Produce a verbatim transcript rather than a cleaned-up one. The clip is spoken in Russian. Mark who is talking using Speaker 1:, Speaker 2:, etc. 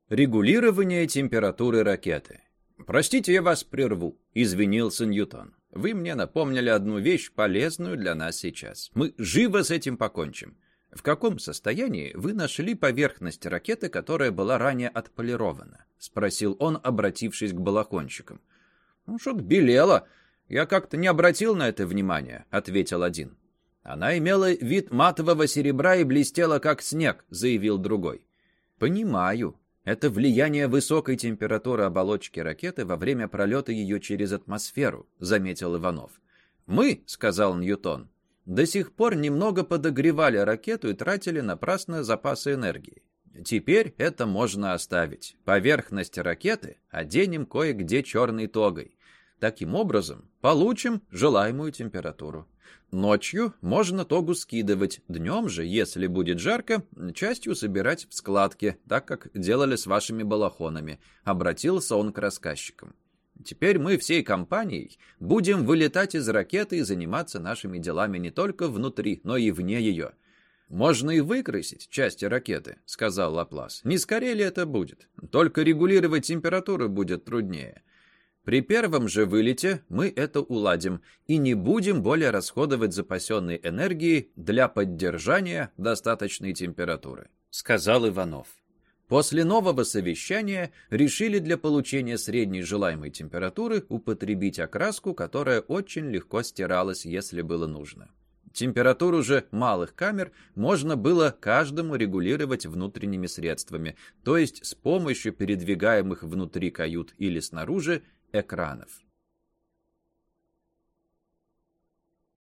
Speaker 1: Регулирование температуры ракеты. «Простите, я вас прерву», — извинился Ньютон. «Вы мне напомнили одну вещь, полезную для нас сейчас. Мы живо с этим покончим. В каком состоянии вы нашли поверхность ракеты, которая была ранее отполирована?» — спросил он, обратившись к балахонщикам. «Ну, что-то белело. Я как-то не обратил на это внимания», — ответил один. «Она имела вид матового серебра и блестела, как снег», — заявил другой. «Понимаю. Это влияние высокой температуры оболочки ракеты во время пролета ее через атмосферу», — заметил Иванов. «Мы, — сказал Ньютон, — до сих пор немного подогревали ракету и тратили напрасно запасы энергии. Теперь это можно оставить. Поверхность ракеты оденем кое-где черной тогой. Таким образом, получим желаемую температуру. Ночью можно тогу скидывать, днем же, если будет жарко, частью собирать в складке, так как делали с вашими балахонами», — обратился он к рассказчикам. «Теперь мы всей компанией будем вылетать из ракеты и заниматься нашими делами не только внутри, но и вне ее». «Можно и выкрасить части ракеты», — сказал Лаплас. «Не скорее ли это будет? Только регулировать температуру будет труднее. При первом же вылете мы это уладим и не будем более расходовать запасенной энергии для поддержания достаточной температуры», — сказал Иванов. После нового совещания решили для получения средней желаемой температуры употребить окраску, которая очень легко стиралась, если было нужно. Температуру же малых камер можно было каждому регулировать внутренними средствами, то есть с помощью передвигаемых внутри кают или снаружи экранов.